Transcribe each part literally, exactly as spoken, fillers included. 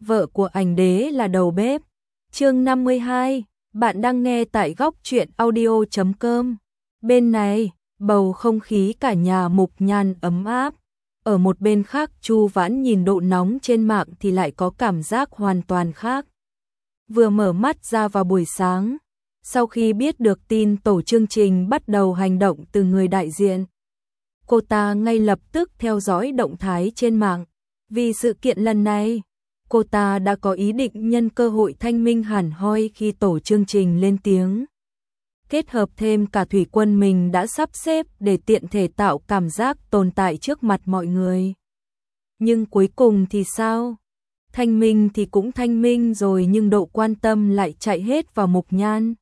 vợ của ảnh đế là đầu bếp. Chương năm mươi hai, bạn đang nghe tại góc truyện audio chấm com. Bên này, bầu không khí cả nhà Mục Nhan ấm áp. Ở một bên khác Chu Vãn nhìn độ nóng trên mạng thì lại có cảm giác hoàn toàn khác. Vừa mở mắt ra vào buổi sáng, sau khi biết được tin tổ chương trình bắt đầu hành động từ người đại diện, cô ta ngay lập tức theo dõi động thái trên mạng. Vì sự kiện lần này, cô ta đã có ý định nhân cơ hội thanh minh hẳn hoi khi tổ chương trình lên tiếng. Kết hợp thêm cả thủy quân mình đã sắp xếp để tiện thể tạo cảm giác tồn tại trước mặt mọi người. Nhưng cuối cùng thì sao? Thanh minh thì cũng thanh minh rồi nhưng độ quan tâm lại chạy hết vào Mục Nhan.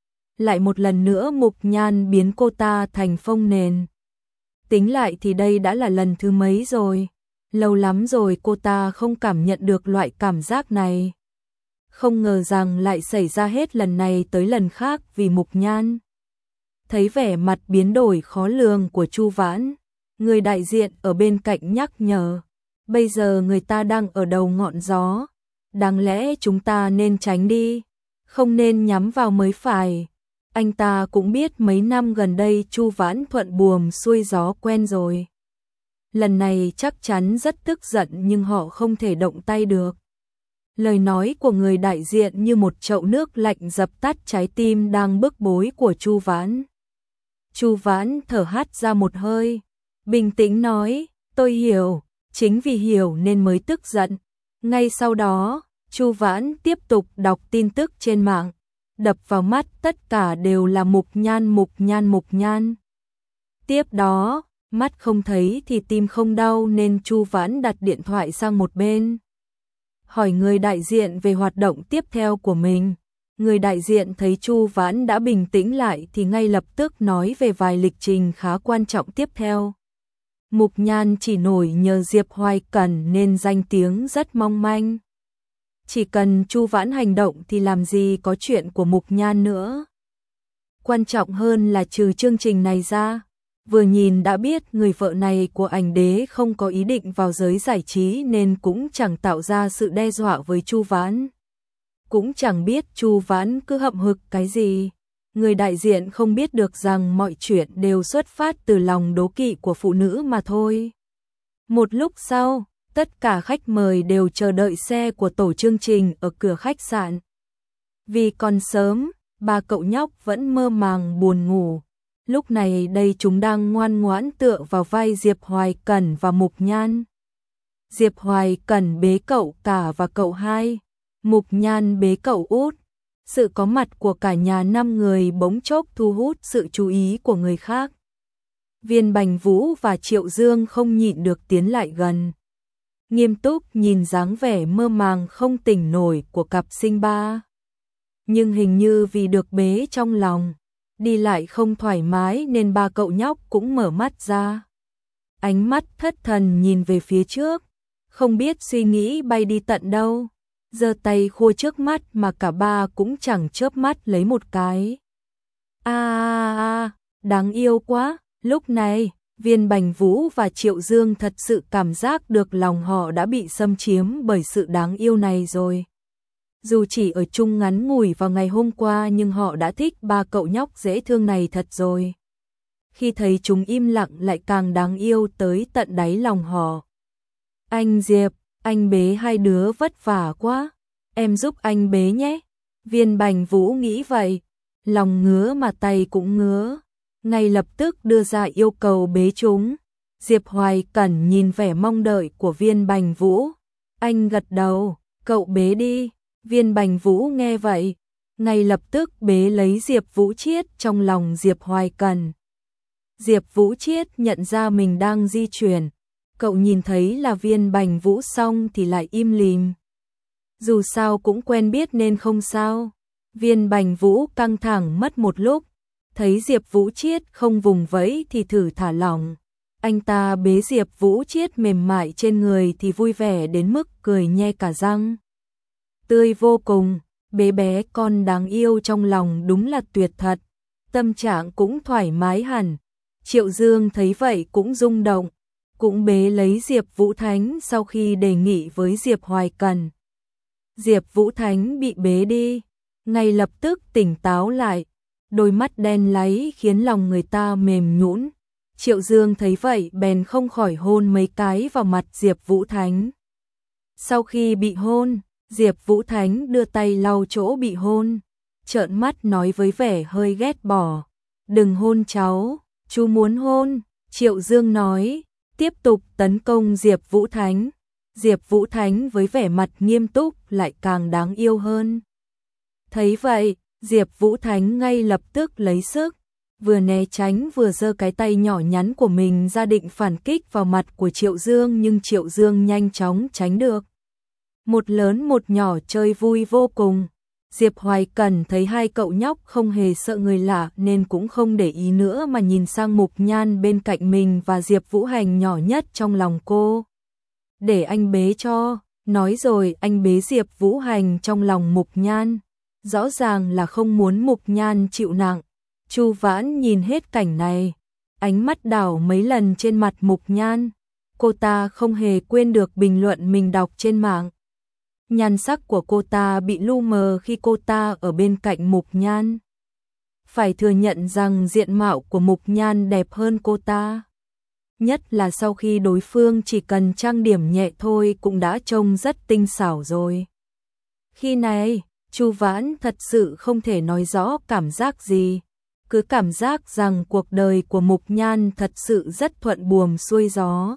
Lại một lần nữa Mục Nhan biến cô ta thành phông nền. Tính lại thì đây đã là lần thứ mấy rồi. Lâu lắm rồi cô ta không cảm nhận được loại cảm giác này. Không ngờ rằng lại xảy ra hết lần này tới lần khác vì Mục Nhan. Thấy vẻ mặt biến đổi khó lường của Chu Vãn, người đại diện ở bên cạnh nhắc nhở. Bây giờ người ta đang ở đầu ngọn gió. Đáng lẽ chúng ta nên tránh đi. Không nên nhắm vào mới phải. Anh ta cũng biết mấy năm gần đây Chu Vãn thuận buồm xuôi gió quen rồi. Lần này chắc chắn rất tức giận nhưng họ không thể động tay được. Lời nói của người đại diện như một chậu nước lạnh dập tắt trái tim đang bức bối của Chu Vãn. Chu Vãn thở hắt ra một hơi, bình tĩnh nói, tôi hiểu, chính vì hiểu nên mới tức giận. Ngay sau đó, Chu Vãn tiếp tục đọc tin tức trên mạng, đập vào mắt tất cả đều là Mục Nhan, Mục Nhan, Mục Nhan. Tiếp đó, mắt không thấy thì tim không đau nên Chu Vãn đặt điện thoại sang một bên. Hỏi người đại diện về hoạt động tiếp theo của mình. Người đại diện thấy Chu Vãn đã bình tĩnh lại thì ngay lập tức nói về vài lịch trình khá quan trọng tiếp theo. Mục Nhan chỉ nổi nhờ Diệp Hoài Cẩn nên danh tiếng rất mong manh. Chỉ cần Chu Vãn hành động thì làm gì có chuyện của Mục Nhan nữa. Quan trọng hơn là trừ chương trình này ra, vừa nhìn đã biết người vợ này của ảnh đế không có ý định vào giới giải trí nên cũng chẳng tạo ra sự đe dọa với Chu Vãn. Cũng chẳng biết Chu Vãn cứ hậm hực cái gì. Người đại diện không biết được rằng mọi chuyện đều xuất phát từ lòng đố kỵ của phụ nữ mà thôi. Một lúc sau, tất cả khách mời đều chờ đợi xe của tổ chương trình ở cửa khách sạn. Vì còn sớm, ba cậu nhóc vẫn mơ màng buồn ngủ. Lúc này đây chúng đang ngoan ngoãn tựa vào vai Diệp Hoài Cẩn và Mục Nhan. Diệp Hoài Cẩn bế cậu cả và cậu hai, Mục Nhan bế cậu út. Sự có mặt của cả nhà năm người bỗng chốc thu hút sự chú ý của người khác. Viên Bành Vũ và Triệu Dương không nhịn được tiến lại gần. Nghiêm túc nhìn dáng vẻ mơ màng không tỉnh nổi của cặp sinh ba. Nhưng hình như vì được bế trong lòng, đi lại không thoải mái nên ba cậu nhóc cũng mở mắt ra. Ánh mắt thất thần nhìn về phía trước, không biết suy nghĩ bay đi tận đâu. Giơ tay khua trước mắt mà cả ba cũng chẳng chớp mắt lấy một cái. A a a, đáng yêu quá. Lúc này, Viên Bành Vũ và Triệu Dương thật sự cảm giác được lòng họ đã bị xâm chiếm bởi sự đáng yêu này rồi. Dù chỉ ở chung ngắn ngủi vào ngày hôm qua nhưng họ đã thích ba cậu nhóc dễ thương này thật rồi. Khi thấy chúng im lặng lại càng đáng yêu tới tận đáy lòng họ. Anh Diệp, anh bế hai đứa vất vả quá, em giúp anh bế nhé. Viên Bành Vũ nghĩ vậy, lòng ngứa mà tay cũng ngứa, ngay lập tức đưa ra yêu cầu bế chúng. Diệp Hoài Cẩn nhìn vẻ mong đợi của Viên Bành Vũ, anh gật đầu, cậu bế đi. Viên Bành Vũ nghe vậy, ngay lập tức bế lấy Diệp Vũ Chiết trong lòng Diệp Hoài Cẩn. Diệp Vũ Chiết nhận ra mình đang di chuyển, cậu nhìn thấy là Viên Bành Vũ xong thì lại im lìm. Dù sao cũng quen biết nên không sao. Viên Bành Vũ căng thẳng mất một lúc, thấy Diệp Vũ Chiết không vùng vẫy thì thử thả lỏng. Anh ta bế Diệp Vũ Chiết mềm mại trên người thì vui vẻ đến mức cười nhe cả răng. Tươi vô cùng, bé bé con đáng yêu trong lòng đúng là tuyệt thật. Tâm trạng cũng thoải mái hẳn. Triệu Dương thấy vậy cũng rung động, cũng bế lấy Diệp Vũ Thánh sau khi đề nghị với Diệp Hoài Cẩn. Diệp Vũ Thánh bị bế đi, ngay lập tức tỉnh táo lại, đôi mắt đen láy khiến lòng người ta mềm nhũn. Triệu Dương thấy vậy bèn không khỏi hôn mấy cái vào mặt Diệp Vũ Thánh. Sau khi bị hôn, Diệp Vũ Thánh đưa tay lau chỗ bị hôn, trợn mắt nói với vẻ hơi ghét bỏ, "Đừng hôn cháu, chú muốn hôn." Triệu Dương nói, tiếp tục tấn công Diệp Vũ Thánh. Diệp Vũ Thánh với vẻ mặt nghiêm túc lại càng đáng yêu hơn. Thấy vậy, Diệp Vũ Thánh ngay lập tức lấy sức, vừa né tránh vừa giơ cái tay nhỏ nhắn của mình ra định phản kích vào mặt của Triệu Dương, nhưng Triệu Dương nhanh chóng tránh được. Một lớn một nhỏ chơi vui vô cùng. Diệp Hoài Cẩn thấy hai cậu nhóc không hề sợ người lạ nên cũng không để ý nữa mà nhìn sang Mục Nhan bên cạnh mình và Diệp Vũ Hành nhỏ nhất trong lòng cô. "Để anh bế cho." Nói rồi anh bế Diệp Vũ Hành trong lòng Mục Nhan. Rõ ràng là không muốn Mục Nhan chịu nặng. Chu Vãn nhìn hết cảnh này, ánh mắt đảo mấy lần trên mặt Mục Nhan. Cô ta không hề quên được bình luận mình đọc trên mạng. Nhan sắc của cô ta bị lu mờ khi cô ta ở bên cạnh Mục Nhan. Phải thừa nhận rằng diện mạo của Mục Nhan đẹp hơn cô ta. Nhất là sau khi đối phương chỉ cần trang điểm nhẹ thôi cũng đã trông rất tinh xảo rồi. Khi này, Chu Vãn thật sự không thể nói rõ cảm giác gì. Cứ cảm giác rằng cuộc đời của Mục Nhan thật sự rất thuận buồm xuôi gió.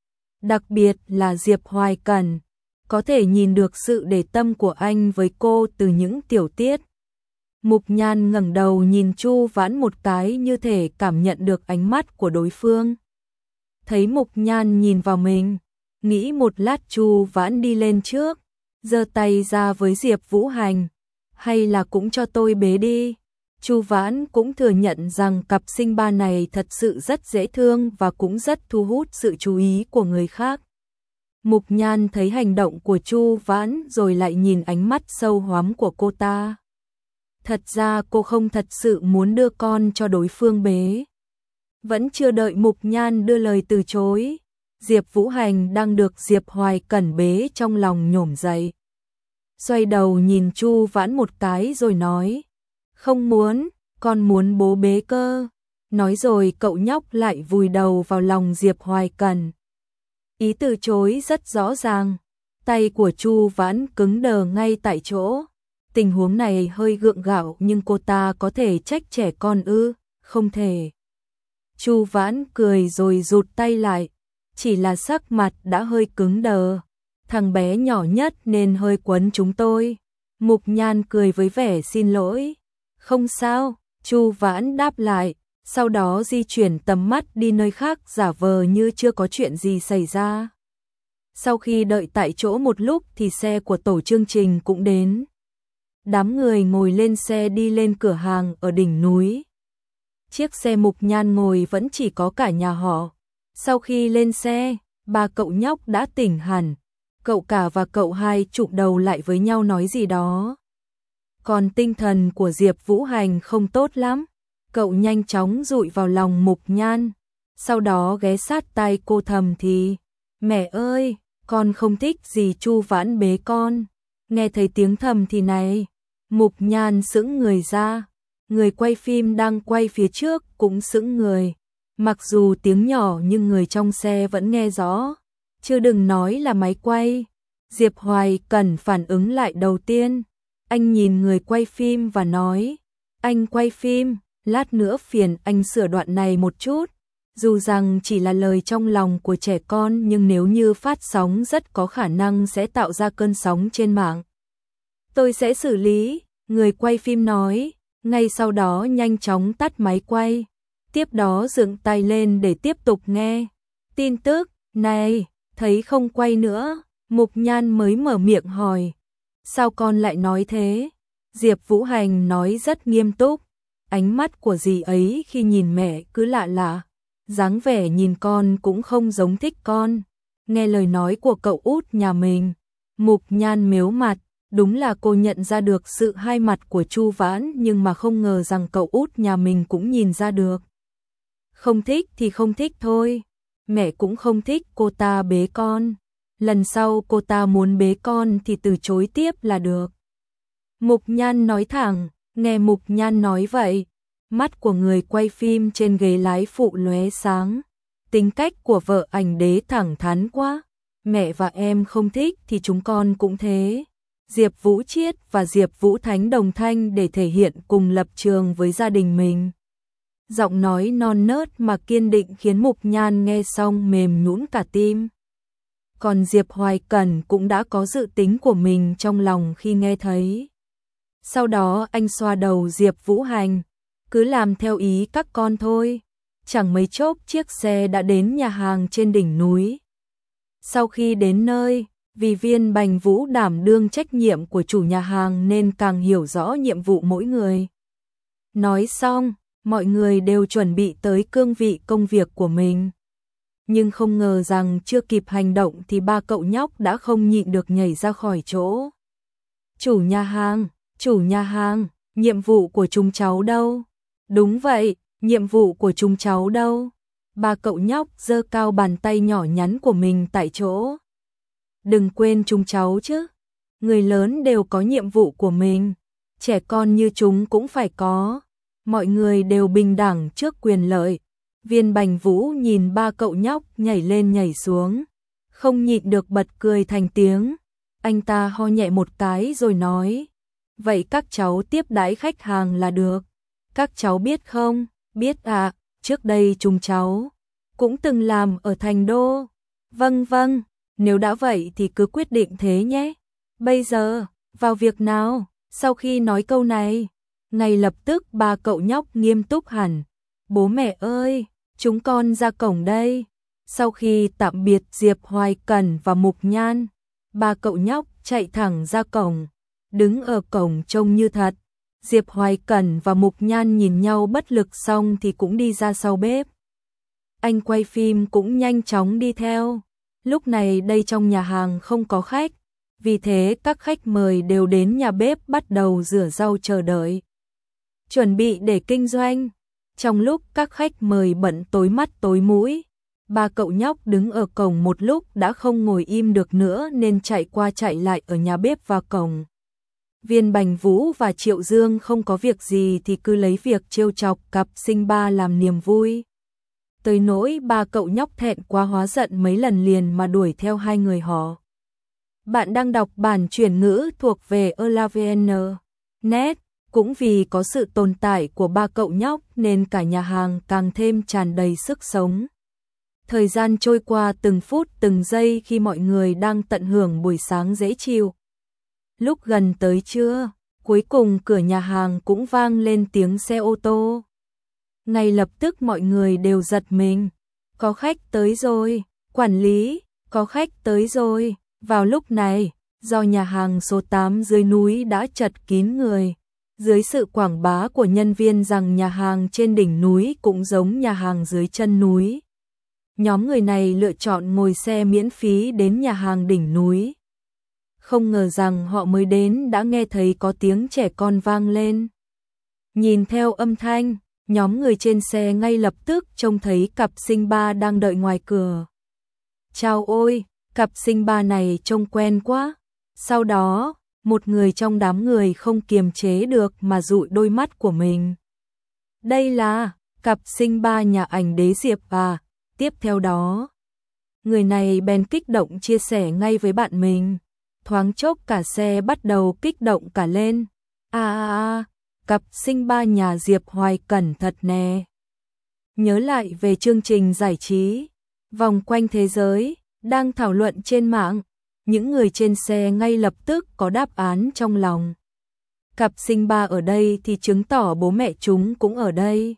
Đặc biệt là Diệp Hoài Cẩn, có thể nhìn được sự để tâm của anh với cô từ những tiểu tiết. Mục Nhan ngẩng đầu nhìn Chu Vãn một cái như thể cảm nhận được ánh mắt của đối phương. Thấy Mục Nhan nhìn vào mình, nghĩ một lát Chu Vãn đi lên trước, giơ tay ra với Diệp Vũ Hành, "Hay là cũng cho tôi bế đi." Chu Vãn cũng thừa nhận rằng cặp sinh ba này thật sự rất dễ thương và cũng rất thu hút sự chú ý của người khác. Mục Nhan thấy hành động của Chu Vãn rồi lại nhìn ánh mắt sâu hoắm của cô ta. Thật ra cô không thật sự muốn đưa con cho đối phương bế. Vẫn chưa đợi Mục Nhan đưa lời từ chối, Diệp Vũ Hành đang được Diệp Hoài Cẩn bế trong lòng nhổm dậy. Xoay đầu nhìn Chu Vãn một cái rồi nói, "Không muốn, con muốn bố bế cơ." Nói rồi cậu nhóc lại vùi đầu vào lòng Diệp Hoài Cẩn. Ý từ chối rất rõ ràng, tay của Chu Vãn cứng đờ ngay tại chỗ. Tình huống này hơi gượng gạo nhưng cô ta có thể trách trẻ con ư? Không thể. Chu Vãn cười rồi rụt tay lại, chỉ là sắc mặt đã hơi cứng đờ. Thằng bé nhỏ nhất nên hơi quấn chúng tôi. Mục Nhan cười với vẻ xin lỗi. Không sao, Chu Vãn đáp lại, sau đó di chuyển tầm mắt đi nơi khác giả vờ như chưa có chuyện gì xảy ra. Sau khi đợi tại chỗ một lúc thì xe của tổ chương trình cũng đến. Đám người ngồi lên xe đi lên cửa hàng ở đỉnh núi. Chiếc xe Mục Nhan ngồi vẫn chỉ có cả nhà họ. Sau khi lên xe, ba cậu nhóc đã tỉnh hẳn. Cậu cả và cậu hai chụm đầu lại với nhau nói gì đó. Còn tinh thần của Diệp Vũ Hành không tốt lắm. Cậu nhanh chóng dụi vào lòng Mục Nhan. Sau đó ghé sát tai cô thầm thì, "Mẹ ơi, con không thích gì Chu Vãn bế con." Nghe thấy tiếng thầm thì này, Mục Nhan sững người ra. Người quay phim đang quay phía trước cũng sững người. Mặc dù tiếng nhỏ nhưng người trong xe vẫn nghe rõ. Chứ đừng nói là máy quay. Diệp Hoài Cẩn phản ứng lại đầu tiên. Anh nhìn người quay phim và nói, "Anh quay phim, lát nữa phiền anh sửa đoạn này một chút." Dù rằng chỉ là lời trong lòng của trẻ con nhưng nếu như phát sóng rất có khả năng sẽ tạo ra cơn sóng trên mạng. "Tôi sẽ xử lý," người quay phim nói, ngay sau đó nhanh chóng tắt máy quay. Tiếp đó dựng tay lên để tiếp tục nghe. Tin tức, "Này, thấy không quay nữa." Mục Nhan mới mở miệng hỏi, "Sao con lại nói thế?" Diệp Vũ Hành nói rất nghiêm túc. Ánh mắt của dì ấy khi nhìn mẹ cứ lạ lạ. Dáng vẻ nhìn con cũng không giống thích con. Nghe lời nói của cậu út nhà mình, Mục Nhan mếu mặt. Đúng là cô nhận ra được sự hai mặt của Chu Vãn nhưng mà không ngờ rằng cậu út nhà mình cũng nhìn ra được. Không thích thì không thích thôi. Mẹ cũng không thích cô ta bế con. lần sau cô ta muốn bế con thì từ chối tiếp là được. Mục Nhan nói thẳng, nghe Mục Nhan nói vậy, mắt của người quay phim trên ghế lái phụ lóe sáng. Tính cách của vợ ảnh đế thẳng thắn quá, mẹ và em không thích thì chúng con cũng thế. Diệp Vũ Triết và Diệp Vũ Thánh đồng thanh để thể hiện cùng lập trường với gia đình mình. Giọng nói non nớt mà kiên định khiến Mục Nhan nghe xong mềm nhũn cả tim. Còn Diệp Hoài Cẩn cũng đã có dự tính của mình trong lòng khi nghe thấy. Sau đó anh xoa đầu Diệp Vũ Hành, cứ làm theo ý các con thôi. Chẳng mấy chốc chiếc xe đã đến nhà hàng trên đỉnh núi. Sau khi đến nơi, vì Viên Bành Vũ đảm đương trách nhiệm của chủ nhà hàng nên càng hiểu rõ nhiệm vụ mỗi người. Nói xong, mọi người đều chuẩn bị tới cương vị công việc của mình. Nhưng không ngờ rằng chưa kịp hành động thì ba cậu nhóc đã không nhịn được nhảy ra khỏi chỗ. Chủ nhà hàng, chủ nhà hàng, nhiệm vụ của chúng cháu đâu? Đúng vậy, nhiệm vụ của chúng cháu đâu? Ba cậu nhóc giơ cao bàn tay nhỏ nhắn của mình tại chỗ. Đừng quên chúng cháu chứ. Người lớn đều có nhiệm vụ của mình, trẻ con như chúng cũng phải có. Mọi người đều bình đẳng trước quyền lợi. Viên Bành Vũ nhìn ba cậu nhóc nhảy lên nhảy xuống, không nhịn được bật cười thành tiếng. Anh ta ho nhẹ một cái rồi nói, vậy các cháu tiếp đãi khách hàng là được. Các cháu biết không? Biết ạ, à, trước đây chúng cháu cũng từng làm ở thành đô. Vâng vâng, nếu đã vậy thì cứ quyết định thế nhé. Bây giờ, vào việc nào? Sau khi nói câu này, ngay lập tức ba cậu nhóc nghiêm túc hẳn. Bố mẹ ơi, chúng con ra cổng đây. Sau khi tạm biệt Diệp Hoài Cẩn và Mục Nhan, ba cậu nhóc chạy thẳng ra cổng, đứng ở cổng trông như thật. Diệp Hoài Cẩn và Mục Nhan nhìn nhau bất lực xong thì cũng đi ra sau bếp. Anh quay phim cũng nhanh chóng đi theo. Lúc này đây trong nhà hàng không có khách, vì thế các khách mời đều đến nhà bếp bắt đầu rửa rau chờ đợi, chuẩn bị để kinh doanh. Trong lúc các khách mời bận tối mắt tối mũi, ba cậu nhóc đứng ở cổng một lúc đã không ngồi im được nữa nên chạy qua chạy lại ở nhà bếp và cổng. Viên Bành Vũ và Triệu Dương không có việc gì thì cứ lấy việc trêu chọc cặp sinh ba làm niềm vui. Tới nỗi ba cậu nhóc thẹn quá hóa giận mấy lần liền mà đuổi theo hai người họ. Bạn đang đọc bản chuyển ngữ thuộc về elavn chấm net. Cũng vì có sự tồn tại của ba cậu nhóc nên cả nhà hàng càng thêm tràn đầy sức sống. Thời gian trôi qua từng phút từng giây khi mọi người đang tận hưởng buổi sáng dễ chịu. Lúc gần tới trưa, cuối cùng cửa nhà hàng cũng vang lên tiếng xe ô tô. Ngay lập tức mọi người đều giật mình. Có khách tới rồi, quản lý, có khách tới rồi. Vào lúc này, do nhà hàng số tám dưới núi đã chật kín người. Dưới sự quảng bá của nhân viên rằng nhà hàng trên đỉnh núi cũng giống nhà hàng dưới chân núi, nhóm người này lựa chọn ngồi xe miễn phí đến nhà hàng đỉnh núi. Không ngờ rằng họ mới đến đã nghe thấy có tiếng trẻ con vang lên. Nhìn theo âm thanh, nhóm người trên xe ngay lập tức trông thấy cặp sinh ba đang đợi ngoài cửa. Chào ôi, cặp sinh ba này trông quen quá. Sau đó, một người trong đám người không kiềm chế được mà dụi đôi mắt của mình. Đây là cặp sinh ba nhà ảnh đế Diệp à. Tiếp theo đó, người này bèn kích động chia sẻ ngay với bạn mình. Thoáng chốc cả xe bắt đầu kích động cả lên. À à à, cặp sinh ba nhà Diệp Hoài Cẩn thật nè. Nhớ lại về chương trình giải trí Vòng Quanh Thế Giới đang thảo luận trên mạng. Những người trên xe ngay lập tức có đáp án trong lòng. Cặp sinh ba ở đây thì chứng tỏ bố mẹ chúng cũng ở đây.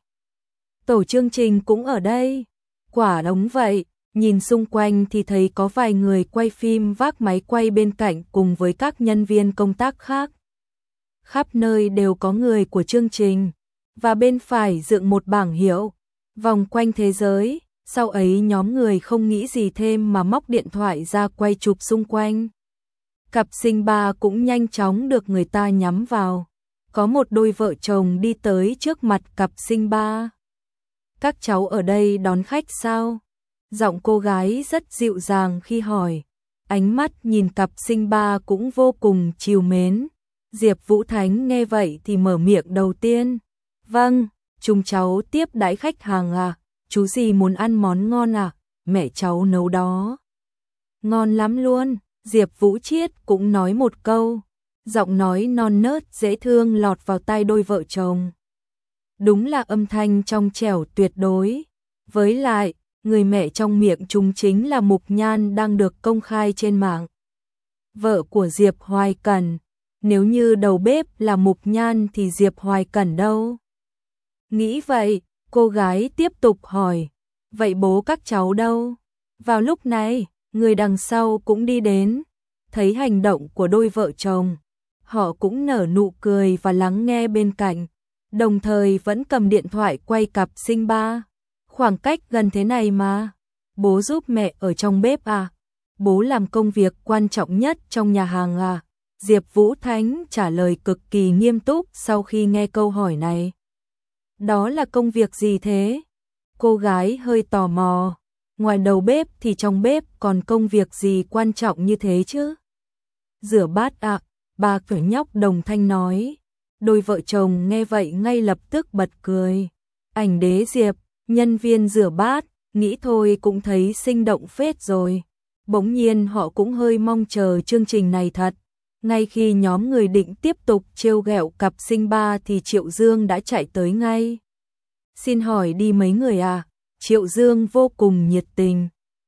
Tổ chương trình cũng ở đây. Quả đúng vậy, nhìn xung quanh thì thấy có vài người quay phim vác máy quay bên cạnh cùng với các nhân viên công tác khác. Khắp nơi đều có người của chương trình, và bên phải dựng một bảng hiệu Vòng Quanh Thế Giới. Sau ấy nhóm người không nghĩ gì thêm mà móc điện thoại ra quay chụp xung quanh. Cặp sinh ba cũng nhanh chóng được người ta nhắm vào. Có một đôi vợ chồng đi tới trước mặt cặp sinh ba. Các cháu ở đây đón khách sao? Giọng cô gái rất dịu dàng khi hỏi. ánh mắt nhìn cặp sinh ba cũng vô cùng trìu mến. Diệp Vũ Thánh nghe vậy thì mở miệng đầu tiên. Vâng, chúng cháu tiếp đãi khách hàng à, chú gì muốn ăn món ngon à, mẹ cháu nấu đó. Ngon lắm luôn, Diệp Vũ Chiết cũng nói một câu, giọng nói non nớt dễ thương lọt vào tai đôi vợ chồng. Đúng là âm thanh trong trẻo tuyệt đối. Với lại, người mẹ trong miệng chúng chính là Mục Nhan đang được công khai trên mạng. Vợ của Diệp Hoài Cẩn, nếu như đầu bếp là Mục Nhan thì Diệp Hoài Cẩn đâu? Nghĩ vậy, cô gái tiếp tục hỏi, vậy bố các cháu đâu? Vào lúc này, người đằng sau cũng đi đến, thấy hành động của đôi vợ chồng, họ cũng nở nụ cười và lắng nghe bên cạnh, đồng thời vẫn cầm điện thoại quay cặp sinh ba. Khoảng cách gần thế này mà, bố giúp mẹ ở trong bếp à? Bố làm công việc quan trọng nhất trong nhà hàng à? Diệp Vũ Thánh trả lời cực kỳ nghiêm túc sau khi nghe câu hỏi này. Đó là công việc gì thế? Cô gái hơi tò mò, ngoài đầu bếp thì trong bếp còn công việc gì quan trọng như thế chứ? Rửa bát ạ, à, bà cởi nhóc đồng thanh nói. Đôi vợ chồng nghe vậy ngay lập tức bật cười. Ảnh đế Diệp, nhân viên rửa bát, nghĩ thôi cũng thấy sinh động phết rồi. Bỗng nhiên họ cũng hơi mong chờ chương trình này thật. Ngay khi nhóm người định tiếp tục trêu ghẹo cặp sinh ba thì Triệu Dương đã chạy tới ngay. Xin hỏi đi mấy người à? Triệu Dương vô cùng nhiệt tình.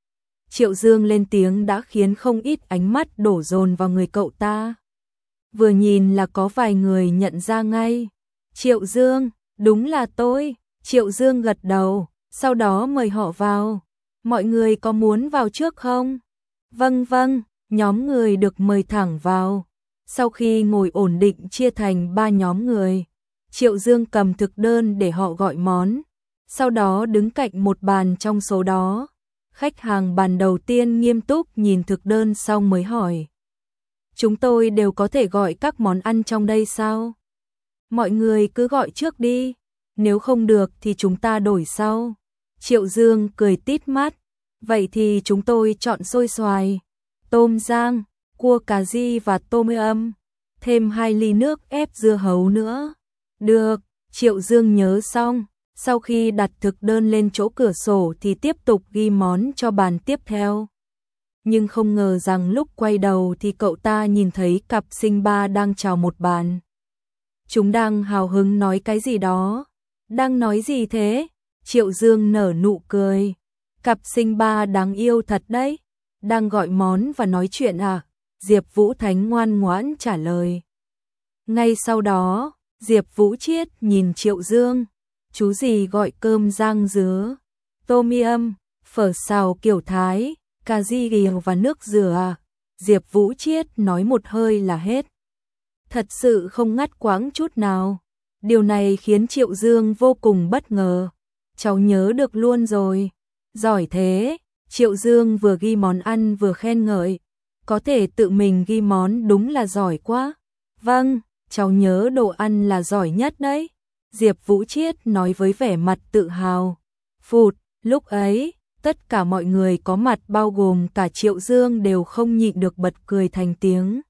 Triệu Dương lên tiếng đã khiến không ít ánh mắt đổ dồn vào người cậu ta. Vừa nhìn là có vài người nhận ra ngay. Triệu Dương, đúng là tôi. Triệu Dương gật đầu, sau đó mời họ vào. Mọi người có muốn vào trước không? Vâng vâng, nhóm người được mời thẳng vào. Sau khi ngồi ổn định chia thành ba nhóm người, Triệu Dương cầm thực đơn để họ gọi món. Sau đó đứng cạnh một bàn trong số đó. Khách hàng bàn đầu tiên nghiêm túc nhìn thực đơn xong mới hỏi. Chúng tôi đều có thể gọi các món ăn trong đây sao? Mọi người cứ gọi trước đi. Nếu không được thì chúng ta đổi sau. Triệu Dương cười tít mắt. Vậy thì chúng tôi chọn xôi xoài, tôm rang, cua cà ri và tôm âm. Thêm hai ly nước ép dưa hấu nữa. Được, Triệu Dương nhớ xong. Sau khi đặt thực đơn lên chỗ cửa sổ thì tiếp tục ghi món cho bàn tiếp theo. Nhưng không ngờ rằng lúc quay đầu thì cậu ta nhìn thấy cặp sinh ba đang chào một bàn. Chúng đang hào hứng nói cái gì đó. Đang nói gì thế? Triệu Dương nở nụ cười. Cặp sinh ba đáng yêu thật đấy. Đang gọi món và nói chuyện à? Diệp Vũ Thánh ngoan ngoãn trả lời. Ngay sau đó, Diệp Vũ Chiết nhìn Triệu Dương. Chú gì gọi cơm rang dứa, tôm âm, phở xào kiểu Thái, cà ri ghiền và nước dừa à? Diệp Vũ Chiết nói một hơi là hết. Thật sự không ngắt quãng chút nào. Điều này khiến Triệu Dương vô cùng bất ngờ. Cháu nhớ được luôn rồi. Giỏi thế. Triệu Dương vừa ghi món ăn vừa khen ngợi. Có thể tự mình ghi món đúng là giỏi quá. Vâng, cháu nhớ đồ ăn là giỏi nhất đấy. Diệp Vũ Chiết nói với vẻ mặt tự hào. Phụt, lúc ấy, tất cả mọi người có mặt bao gồm cả Triệu Dương đều không nhịn được bật cười thành tiếng.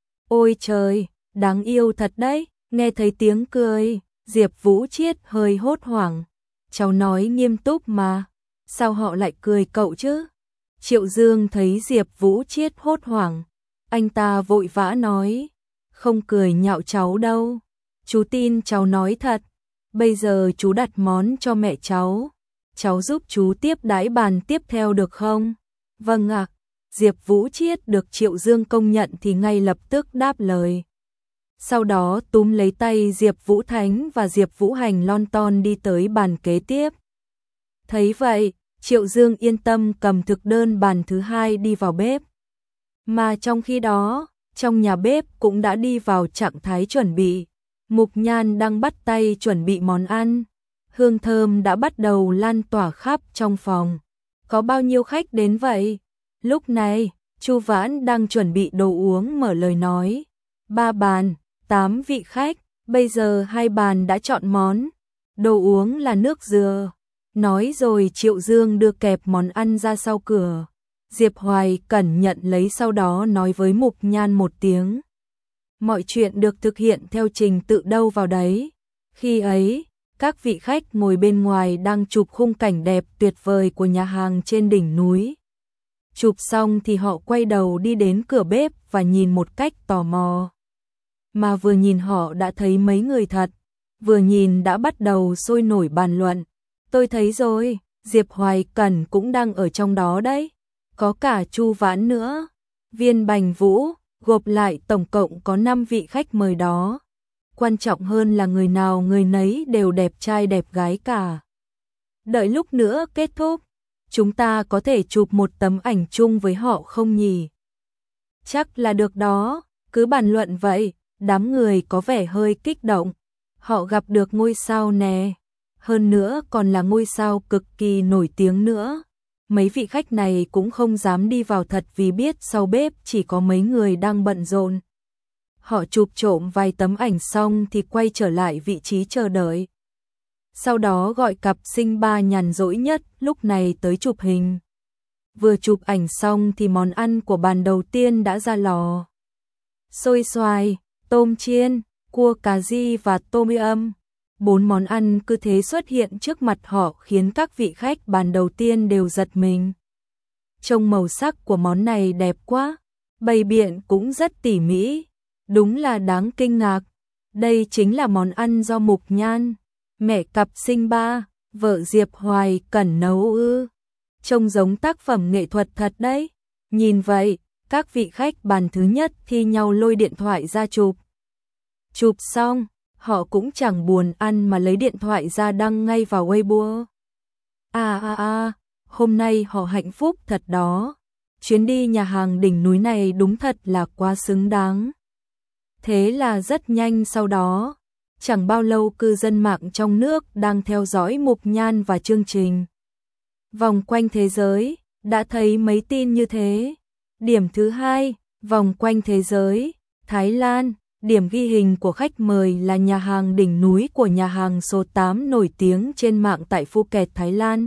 Ôi trời, đáng yêu thật đấy. Nghe thấy tiếng cười, Diệp Vũ Chiết hơi hốt hoảng. Cháu nói nghiêm túc mà, sao họ lại cười cậu chứ? Triệu Dương thấy Diệp Vũ Chiết hốt hoảng, anh ta vội vã nói, không cười nhạo cháu đâu, chú tin cháu nói thật. Bây giờ chú đặt món cho mẹ cháu, cháu giúp chú tiếp đãi bàn tiếp theo được không? Vâng ạ. Diệp Vũ Chiết được Triệu Dương công nhận thì ngay lập tức đáp lời. Sau đó túm lấy tay Diệp Vũ Thánh và Diệp Vũ Hành lon ton đi tới bàn kế tiếp. Thấy vậy, Triệu Dương yên tâm cầm thực đơn bàn thứ hai đi vào bếp. Mà trong khi đó, trong nhà bếp cũng đã đi vào trạng thái chuẩn bị. Mục Nhan đang bắt tay chuẩn bị món ăn. Hương thơm đã bắt đầu lan tỏa khắp trong phòng. Có bao nhiêu khách đến vậy? Lúc này, Chu Vãn đang chuẩn bị đồ uống mở lời nói. Ba bàn, tám vị khách, bây giờ hai bàn đã chọn món. Đồ uống là nước dừa. Nói rồi Triệu Dương đưa kẹp món ăn ra sau cửa. Diệp Hoài cẩn nhận lấy sau đó nói với Mục Nhan một tiếng. Mọi chuyện được thực hiện theo trình tự đâu vào đấy. Khi ấy, các vị khách ngồi bên ngoài đang chụp khung cảnh đẹp tuyệt vời của nhà hàng trên đỉnh núi. Chụp xong thì họ quay đầu đi đến cửa bếp và nhìn một cách tò mò. Mà vừa nhìn họ đã thấy mấy người thật, vừa nhìn đã bắt đầu sôi nổi bàn luận. Tôi thấy rồi, Diệp Hoài Cẩn cũng đang ở trong đó đấy. Có cả Chu Vãn nữa. Viên Bành Vũ, gộp lại tổng cộng có năm vị khách mời đó. Quan trọng hơn là người nào người nấy đều đẹp trai đẹp gái cả. Đợi lúc nữa kết thúc, chúng ta có thể chụp một tấm ảnh chung với họ không nhỉ? Chắc là được đó, cứ bàn luận vậy. Đám người có vẻ hơi kích động. Họ gặp được ngôi sao nè. Hơn nữa còn là ngôi sao cực kỳ nổi tiếng nữa. Mấy vị khách này cũng không dám đi vào thật vì biết sau bếp chỉ có mấy người đang bận rộn. Họ chụp trộm vài tấm ảnh xong thì quay trở lại vị trí chờ đợi. Sau đó gọi cặp sinh ba nhàn rỗi nhất lúc này tới chụp hình. Vừa chụp ảnh xong thì món ăn của bàn đầu tiên đã ra lò. Xôi xoài, tôm chiên, cua cà ri và tôm yum. Bốn món ăn cứ thế xuất hiện trước mặt họ khiến các vị khách bàn đầu tiên đều giật mình. Trông màu sắc của món này đẹp quá, bày biện cũng rất tỉ mỉ, đúng là đáng kinh ngạc. Đây chính là món ăn do Mục Nhan, mẹ cặp sinh ba, vợ Diệp Hoài Cẩn nấu ư. Trông giống tác phẩm nghệ thuật thật đấy. Nhìn vậy, các vị khách bàn thứ nhất thi nhau lôi điện thoại ra chụp. Chụp xong, họ cũng chẳng buồn ăn mà lấy điện thoại ra đăng ngay vào Weibo. À à à, hôm nay họ hạnh phúc thật đó. Chuyến đi nhà hàng đỉnh núi này đúng thật là quá xứng đáng. Thế là rất nhanh sau đó, chẳng bao lâu cư dân mạng trong nước đang theo dõi Mục Nhan và chương trình Vòng quanh thế giới, đã thấy mấy tin như thế. Điểm thứ hai, vòng quanh thế giới, Thái Lan. Điểm ghi hình của khách mời là nhà hàng đỉnh núi của nhà hàng số tám nổi tiếng trên mạng tại Phuket, Thái Lan.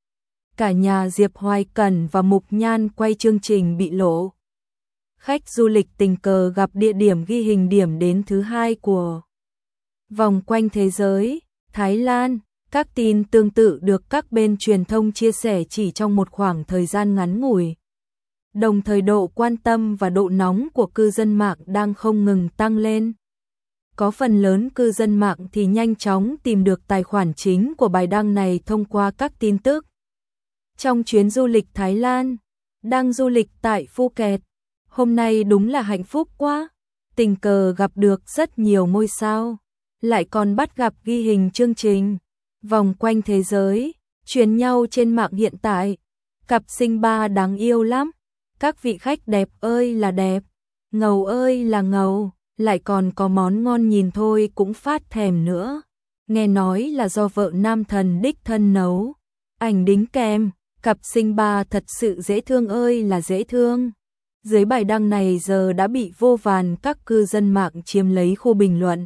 Cả nhà Diệp Hoài Cẩn và Mục Nhan quay chương trình bị lộ. Khách du lịch tình cờ gặp địa điểm ghi hình điểm đến thứ hai của vòng quanh thế giới, Thái Lan. Các tin tương tự được các bên truyền thông chia sẻ chỉ trong một khoảng thời gian ngắn ngủi. Đồng thời độ quan tâm và độ nóng của cư dân mạng đang không ngừng tăng lên. Có phần lớn cư dân mạng thì nhanh chóng tìm được tài khoản chính của bài đăng này thông qua các tin tức. Trong chuyến du lịch Thái Lan, đang du lịch tại Phuket, hôm nay đúng là hạnh phúc quá. Tình cờ gặp được rất nhiều ngôi sao, lại còn bắt gặp ghi hình chương trình Vòng quanh thế giới, truyền nhau trên mạng hiện tại. Cặp sinh ba đáng yêu lắm. Các vị khách đẹp ơi là đẹp, ngầu ơi là ngầu, lại còn có món ngon nhìn thôi cũng phát thèm nữa. Nghe nói là do vợ nam thần đích thân nấu. Ảnh đính kèm, cặp sinh ba thật sự dễ thương ơi là dễ thương. Dưới bài đăng này giờ đã bị vô vàn các cư dân mạng chiếm lấy khu bình luận.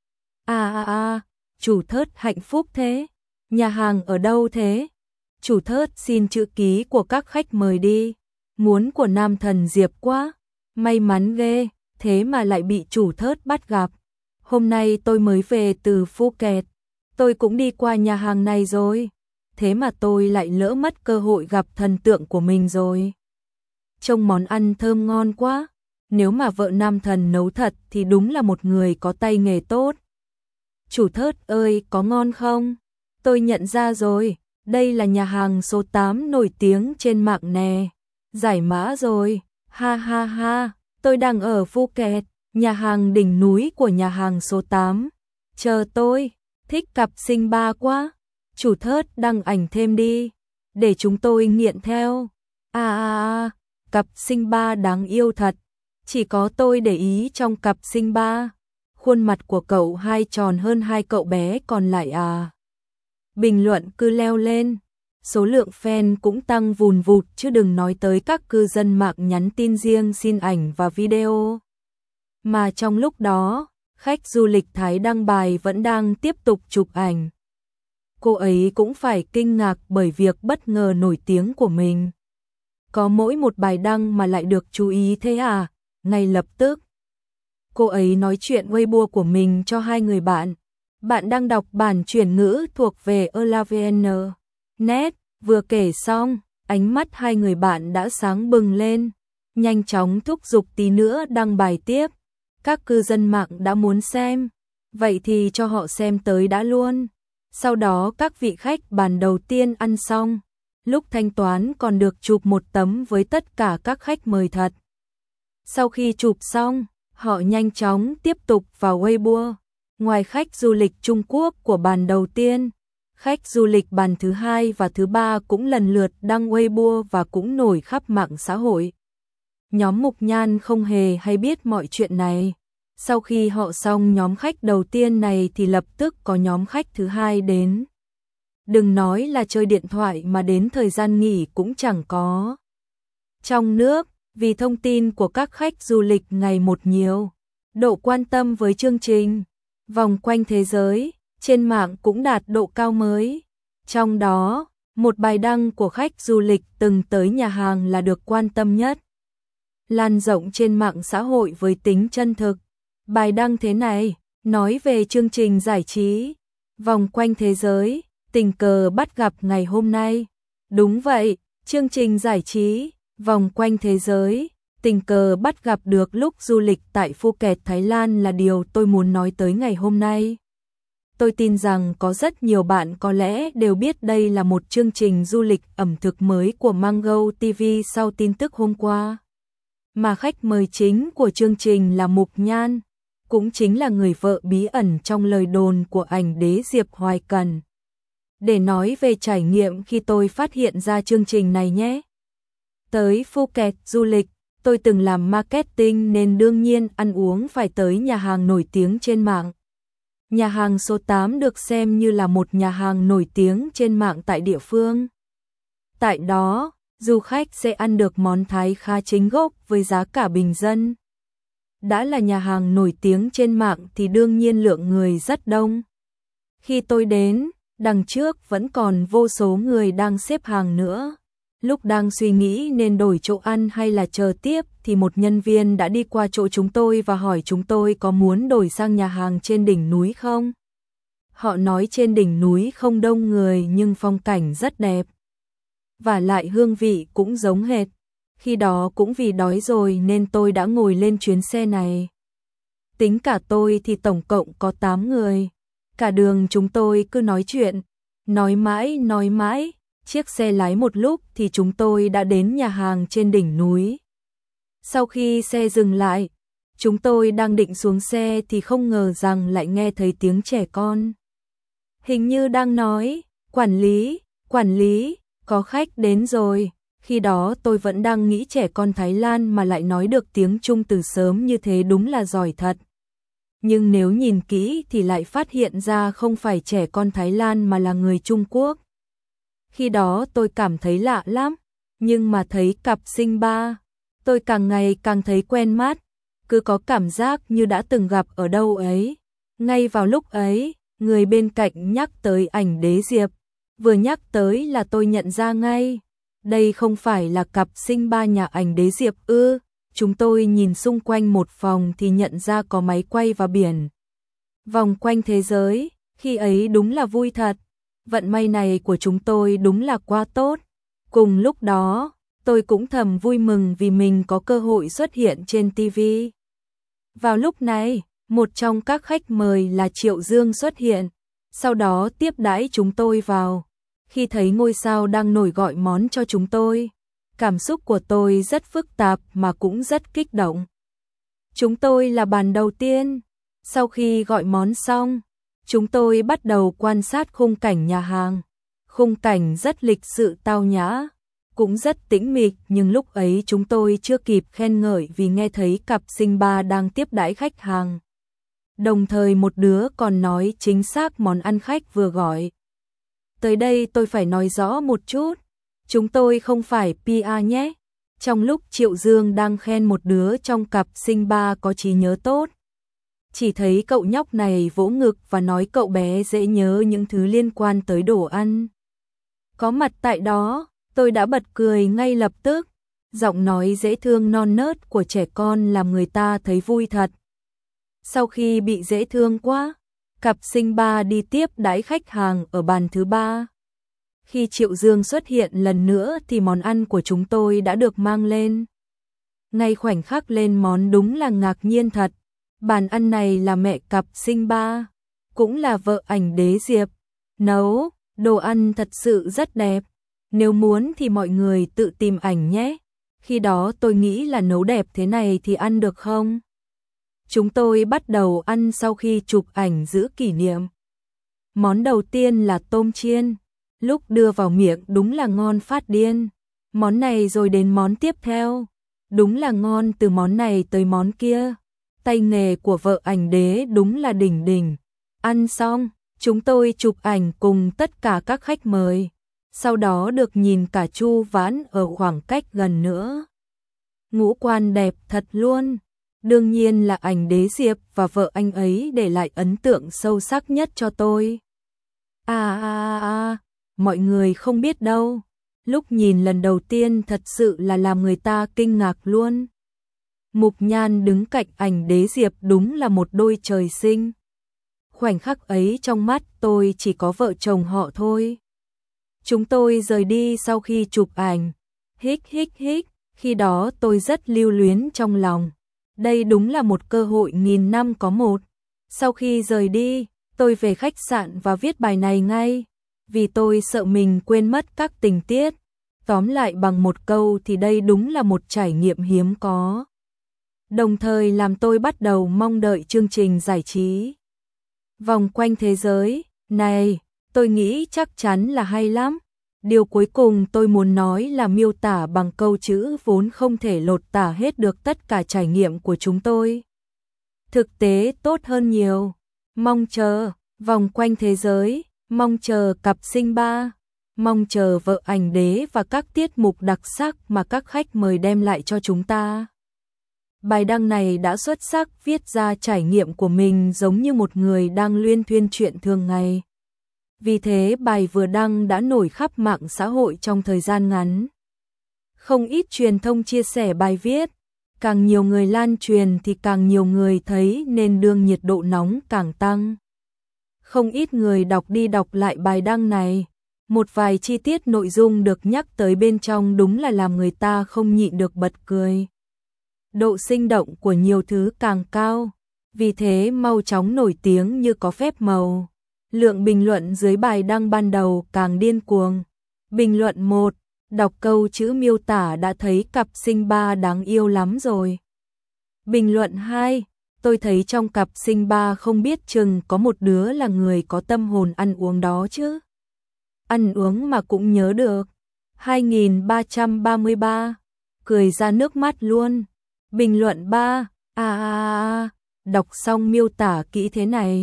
À à à, chủ thớt hạnh phúc thế, nhà hàng ở đâu thế? Chủ thớt xin chữ ký của các khách mời đi. Muốn của nam thần Diệp quá, may mắn ghê, thế mà lại bị chủ thớt bắt gặp. Hôm nay tôi mới về từ Phuket, tôi cũng đi qua nhà hàng này rồi, thế mà tôi lại lỡ mất cơ hội gặp thần tượng của mình rồi. Trông món ăn thơm ngon quá, nếu mà vợ nam thần nấu thật thì đúng là một người có tay nghề tốt. Chủ thớt ơi, có ngon không? Tôi nhận ra rồi, đây là nhà hàng số tám nổi tiếng trên mạng nè. Giải mã rồi, ha ha ha, tôi đang ở Phuket, nhà hàng đỉnh núi của nhà hàng số tám. Chờ tôi, thích cặp sinh ba quá. Chủ thớt đăng ảnh thêm đi, để chúng tôi nghiện theo. À à à, cặp sinh ba đáng yêu thật, chỉ có tôi để ý trong cặp sinh ba. Khuôn mặt của cậu hai tròn hơn hai cậu bé còn lại à. Bình luận cứ leo lên. Số lượng fan cũng tăng vùn vụt chứ đừng nói tới các cư dân mạng nhắn tin riêng xin ảnh và video. Mà trong lúc đó, khách du lịch Thái đăng bài vẫn đang tiếp tục chụp ảnh. Cô ấy cũng phải kinh ngạc bởi việc bất ngờ nổi tiếng của mình. có mỗi một bài đăng mà lại được chú ý thế à? Ngay lập tức, cô ấy nói chuyện Weibo của mình cho hai người bạn. Bạn đang đọc bản chuyển ngữ thuộc về Elavn net, vừa kể xong, ánh mắt hai người bạn đã sáng bừng lên, nhanh chóng thúc giục tí nữa đăng bài tiếp. Các cư dân mạng đã muốn xem, vậy thì cho họ xem tới đã luôn. Sau đó các vị khách bàn đầu tiên ăn xong, lúc thanh toán còn được chụp một tấm với tất cả các khách mời thật. Sau khi chụp xong, họ nhanh chóng tiếp tục vào Weibo. Ngoài khách du lịch Trung Quốc của bàn đầu tiên, khách du lịch bàn thứ hai và thứ ba cũng lần lượt đăng Weibo và cũng nổi khắp mạng xã hội. Nhóm Mục Nhan không hề hay biết mọi chuyện này. Sau khi họ xong nhóm khách đầu tiên này thì lập tức có nhóm khách thứ hai đến. Đừng nói là chơi điện thoại mà đến thời gian nghỉ cũng chẳng có. Trong nước, vì thông tin của các khách du lịch ngày một nhiều, độ quan tâm với chương trình Vòng quanh thế giới trên mạng cũng đạt độ cao mới. Trong đó, một bài đăng của khách du lịch từng tới nhà hàng là được quan tâm nhất, lan rộng trên mạng xã hội với tính chân thực. Bài đăng thế này, nói về chương trình giải trí Vòng quanh thế giới, tình cờ bắt gặp ngày hôm nay. Đúng vậy, chương trình giải trí Vòng quanh thế giới, tình cờ bắt gặp được lúc du lịch tại Phuket, Thái Lan là điều tôi muốn nói tới ngày hôm nay. Tôi tin rằng có rất nhiều bạn có lẽ đều biết đây là một chương trình du lịch ẩm thực mới của Mango ti vi sau tin tức hôm qua. Mà khách mời chính của chương trình là Mục Nhan, cũng chính là người vợ bí ẩn trong lời đồn của ảnh đế Diệp Hoài Cần. Để nói về trải nghiệm khi tôi phát hiện ra chương trình này nhé. Tới Phuket du lịch, tôi từng làm marketing nên đương nhiên ăn uống phải tới nhà hàng nổi tiếng trên mạng. Nhà hàng số tám được xem như là một nhà hàng nổi tiếng trên mạng tại địa phương. Tại đó, du khách sẽ ăn được món Thái khá chính gốc với giá cả bình dân. Đã là nhà hàng nổi tiếng trên mạng thì đương nhiên lượng người rất đông. Khi tôi đến, đằng trước vẫn còn vô số người đang xếp hàng nữa. Lúc đang suy nghĩ nên đổi chỗ ăn hay là chờ tiếp thì một nhân viên đã đi qua chỗ chúng tôi và hỏi chúng tôi có muốn đổi sang nhà hàng trên đỉnh núi không. Họ nói trên đỉnh núi không đông người nhưng phong cảnh rất đẹp. Và lại hương vị cũng giống hệt. Khi đó cũng vì đói rồi nên tôi đã ngồi lên chuyến xe này. Tính cả tôi thì tổng cộng có tám người. Cả đường chúng tôi cứ nói chuyện, nói mãi nói mãi. Chiếc xe lái một lúc thì chúng tôi đã đến nhà hàng trên đỉnh núi. Sau khi xe dừng lại, chúng tôi đang định xuống xe thì không ngờ rằng lại nghe thấy tiếng trẻ con. Hình như đang nói, quản lý, quản lý, có khách đến rồi. Khi đó tôi vẫn đang nghĩ trẻ con Thái Lan mà lại nói được tiếng Trung từ sớm như thế đúng là giỏi thật. Nhưng nếu nhìn kỹ thì lại phát hiện ra không phải trẻ con Thái Lan mà là người Trung Quốc. Khi đó tôi cảm thấy lạ lắm, nhưng mà thấy cặp sinh ba, tôi càng ngày càng thấy quen mắt, cứ có cảm giác như đã từng gặp ở đâu ấy. Ngay vào lúc ấy, người bên cạnh nhắc tới ảnh đế Diệp, vừa nhắc tới là tôi nhận ra ngay, đây không phải là cặp sinh ba nhà ảnh đế Diệp ư. Chúng tôi nhìn xung quanh một phòng thì nhận ra có máy quay và biển Vòng quanh thế giới, khi ấy đúng là vui thật. Vận may này của chúng tôi đúng là quá tốt. Cùng lúc đó, tôi cũng thầm vui mừng vì mình có cơ hội xuất hiện trên ti vi. Vào lúc này, một trong các khách mời là Triệu Dương xuất hiện, sau đó tiếp đãi chúng tôi vào. Khi thấy ngôi sao đang nổi gọi món cho chúng tôi, cảm xúc của tôi rất phức tạp mà cũng rất kích động. Chúng tôi là bàn đầu tiên. Sau khi gọi món xong, chúng tôi bắt đầu quan sát khung cảnh nhà hàng. Khung cảnh rất lịch sự tao nhã, cũng rất tĩnh mịch, nhưng lúc ấy chúng tôi chưa kịp khen ngợi vì nghe thấy cặp sinh ba đang tiếp đãi khách hàng. Đồng thời một đứa còn nói chính xác món ăn khách vừa gọi. Tới đây tôi phải nói rõ một chút, chúng tôi không phải pê e nhé. Trong lúc Triệu Dương đang khen một đứa trong cặp sinh ba có trí nhớ tốt, chỉ thấy cậu nhóc này vỗ ngực và nói cậu bé dễ nhớ những thứ liên quan tới đồ ăn. Có mặt tại đó, tôi đã bật cười ngay lập tức, Giọng nói dễ thương non nớt của trẻ con làm người ta thấy vui thật. Sau khi bị dễ thương quá, cặp sinh ba đi tiếp đãi khách hàng ở bàn thứ ba. Khi Triệu Dương xuất hiện lần nữa thì món ăn của chúng tôi đã được mang lên. Ngay khoảnh khắc lên món đúng là ngạc nhiên thật. Bàn ăn này là mẹ cặp sinh ba, cũng là vợ ảnh Đế Diệp nấu, đồ ăn thật sự rất đẹp. Nếu muốn thì mọi người tự tìm ảnh nhé. Khi đó tôi nghĩ là nấu đẹp thế này thì ăn được không? Chúng tôi bắt đầu ăn sau khi chụp ảnh giữ kỷ niệm. Món đầu tiên là tôm chiên. Lúc đưa vào miệng đúng là ngon phát điên. Món này rồi đến món tiếp theo. Đúng là ngon từ món này tới món kia. Tay nghề của vợ ảnh Đế đúng là đỉnh đỉnh. Ăn xong, chúng tôi chụp ảnh cùng tất cả các khách mời. Sau đó được nhìn cả Chu Vãn ở khoảng cách gần nữa. Ngũ quan đẹp thật luôn. Đương nhiên là ảnh Đế Diệp và vợ anh ấy để lại ấn tượng sâu sắc nhất cho tôi. À à à, mọi người không biết đâu. Lúc nhìn lần đầu tiên thật sự là làm người ta kinh ngạc luôn. Mục Nhan đứng cạnh ảnh Đế Diệp đúng là một đôi trời sinh. Khoảnh khắc ấy trong mắt tôi chỉ có vợ chồng họ thôi. Chúng tôi rời đi sau khi chụp ảnh. Hích hích hích, khi đó tôi rất lưu luyến trong lòng. Đây đúng là một cơ hội nghìn năm có một. Sau khi rời đi, tôi về khách sạn và viết bài này ngay. Vì tôi sợ mình quên mất các tình tiết. Tóm lại bằng một câu thì đây đúng là một trải nghiệm hiếm có. Đồng thời làm tôi bắt đầu mong đợi chương trình giải trí. Vòng quanh thế giới, này, tôi nghĩ chắc chắn là hay lắm. Điều cuối cùng tôi muốn nói là miêu tả bằng câu chữ vốn không thể lột tả hết được tất cả trải nghiệm của chúng tôi. Thực tế tốt hơn nhiều. Mong chờ, vòng quanh thế giới, mong chờ cặp sinh ba, mong chờ vợ ảnh Đế và các tiết mục đặc sắc mà các khách mời đem lại cho chúng ta. Bài đăng này đã xuất sắc viết ra trải nghiệm của mình giống như một người đang luyên thuyên chuyện thường ngày. Vì thế bài vừa đăng đã nổi khắp mạng xã hội trong thời gian ngắn. Không ít truyền thông chia sẻ bài viết, càng nhiều người lan truyền thì càng nhiều người thấy nên đương nhiệt độ nóng càng tăng. Không ít người đọc đi đọc lại bài đăng này, một vài chi tiết nội dung được nhắc tới bên trong đúng là làm người ta không nhịn được bật cười. Độ sinh động của nhiều thứ càng cao, vì thế mau chóng nổi tiếng như có phép màu. Lượng bình luận dưới bài đăng ban đầu càng điên cuồng. Bình luận một, đọc câu chữ miêu tả đã thấy cặp sinh ba đáng yêu lắm rồi. Bình luận hai, tôi thấy trong cặp sinh ba không biết chừng có một đứa là người có tâm hồn ăn uống đó chứ. Ăn uống mà cũng nhớ được. hai nghìn ba trăm ba mươi ba, cười ra nước mắt luôn. Bình luận ba, à à à, đọc xong miêu tả kỹ thế này.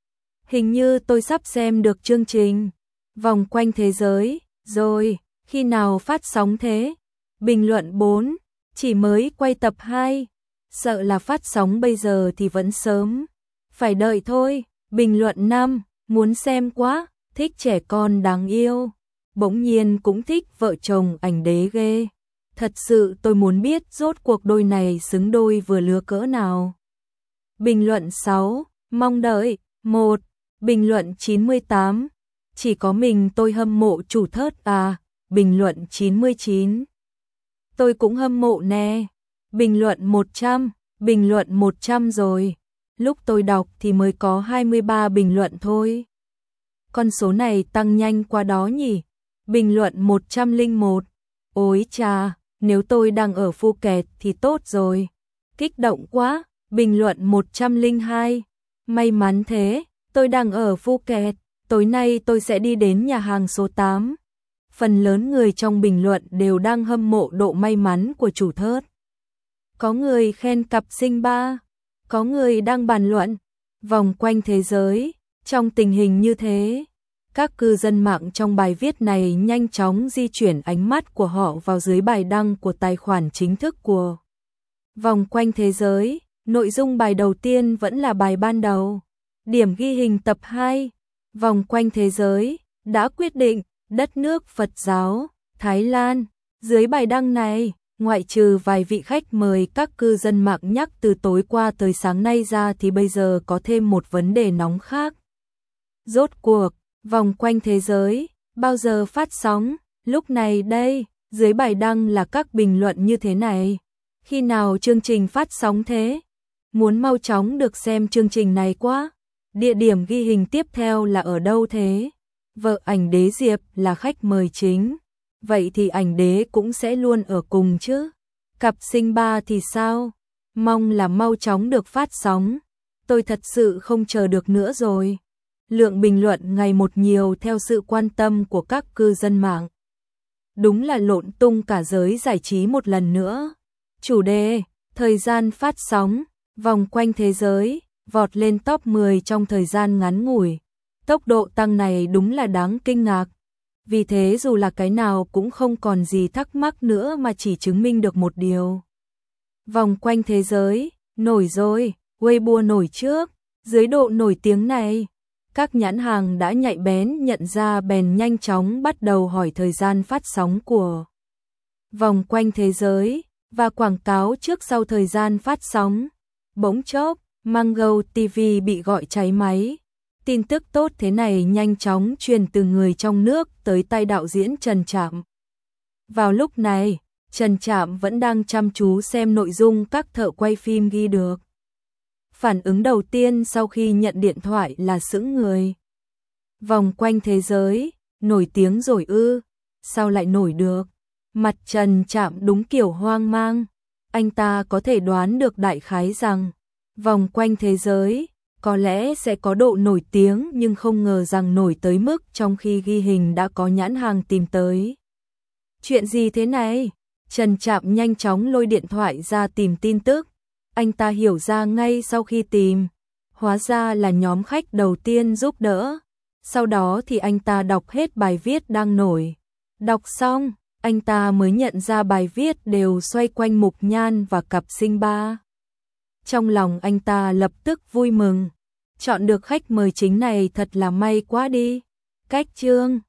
Hình như tôi sắp xem được chương trình Vòng quanh thế giới rồi, khi nào phát sóng thế? Bình luận bốn, chỉ mới quay tập hai, sợ là phát sóng bây giờ thì vẫn sớm, phải đợi thôi. Bình luận năm, muốn xem quá, thích trẻ con đáng yêu, bỗng nhiên cũng thích vợ chồng ảnh Đế ghê. Thật sự tôi muốn biết rốt cuộc đôi này xứng đôi vừa lứa cỡ nào. Bình luận sáu, mong đợi. một. Bình luận chín mươi tám, chỉ có mình tôi hâm mộ chủ thớt à. Bình luận chín mươi chín, tôi cũng hâm mộ nè. Bình luận một trăm, bình luận một trăm rồi. Lúc tôi đọc thì mới có hai mươi ba bình luận thôi. Con số này tăng nhanh qua đó nhỉ. Bình luận một trăm lẻ một, ôi chà, nếu tôi đang ở Phuket thì tốt rồi. Kích động quá. Bình luận một trăm lẻ hai, may mắn thế, tôi đang ở Phuket, tối nay tôi sẽ đi đến nhà hàng số tám. Phần lớn người trong bình luận đều đang hâm mộ độ may mắn của chủ thớt. Có người khen cặp sinh ba, có người đang bàn luận vòng quanh thế giới. Trong tình hình như thế, các cư dân mạng trong bài viết này nhanh chóng di chuyển ánh mắt của họ vào dưới bài đăng của tài khoản chính thức của Vòng quanh thế giới. Nội dung bài đầu tiên vẫn là bài ban đầu. Điểm ghi hình tập hai, Vòng quanh thế giới, đã quyết định, đất nước Phật giáo, Thái Lan. Dưới bài đăng này, Ngoại trừ vài vị khách mời các cư dân mạng nhắc từ tối qua tới sáng nay ra thì bây giờ có thêm một vấn đề nóng khác. Rốt cuộc, vòng quanh thế giới, bao giờ phát sóng? Lúc này đây, dưới bài đăng là các bình luận như thế này. Khi nào chương trình phát sóng thế? Muốn mau chóng được xem chương trình này quá. Địa điểm ghi hình tiếp theo là ở đâu thế? Vợ ảnh đế Diệp là khách mời chính. Vậy thì ảnh đế cũng sẽ luôn ở cùng chứ. Cặp sinh ba thì sao? Mong là mau chóng được phát sóng. Tôi thật sự không chờ được nữa rồi. Lượng bình luận ngày một nhiều theo sự quan tâm của các cư dân mạng. Đúng là lộn tung cả giới giải trí một lần nữa. Chủ đề, thời gian phát sóng, vòng quanh thế giới, vọt lên top mười trong thời gian ngắn ngủi. Tốc độ tăng này đúng là đáng kinh ngạc. Vì thế dù là cái nào cũng không còn gì thắc mắc nữa mà chỉ chứng minh được một điều. Vòng quanh thế giới, nổi rồi, Weibo nổi trước, dưới độ nổi tiếng này. Các nhãn hàng đã nhạy bén nhận ra bèn nhanh chóng bắt đầu hỏi thời gian phát sóng của vòng quanh thế giới và quảng cáo trước sau thời gian phát sóng. Bỗng chốc, Mango ti vi bị gọi cháy máy. Tin tức tốt thế này nhanh chóng truyền từ người trong nước tới tay đạo diễn Trần Trạm. Vào lúc này, Trần Trạm vẫn đang chăm chú xem nội dung các thợ quay phim ghi được. Phản ứng đầu tiên sau khi nhận điện thoại là sững người. Vòng quanh thế giới, nổi tiếng rồi ư? Sao lại nổi được? Mặt Trần Trạm đúng kiểu hoang mang. Anh ta có thể đoán được đại khái rằng vòng quanh thế giới có lẽ sẽ có độ nổi tiếng nhưng không ngờ rằng nổi tới mức trong khi ghi hình đã có nhãn hàng tìm tới. Chuyện gì thế này? Trần Trạm nhanh chóng lôi điện thoại ra tìm tin tức. Anh ta hiểu ra ngay sau khi tìm. Hóa ra là nhóm khách đầu tiên giúp đỡ. Sau đó thì anh ta đọc hết bài viết đang nổi. Đọc xong, anh ta mới nhận ra bài viết đều xoay quanh Mục Nhan và cặp sinh ba. Trong lòng anh ta lập tức vui mừng. Chọn được khách mời chính này thật là may quá đi. Cách chương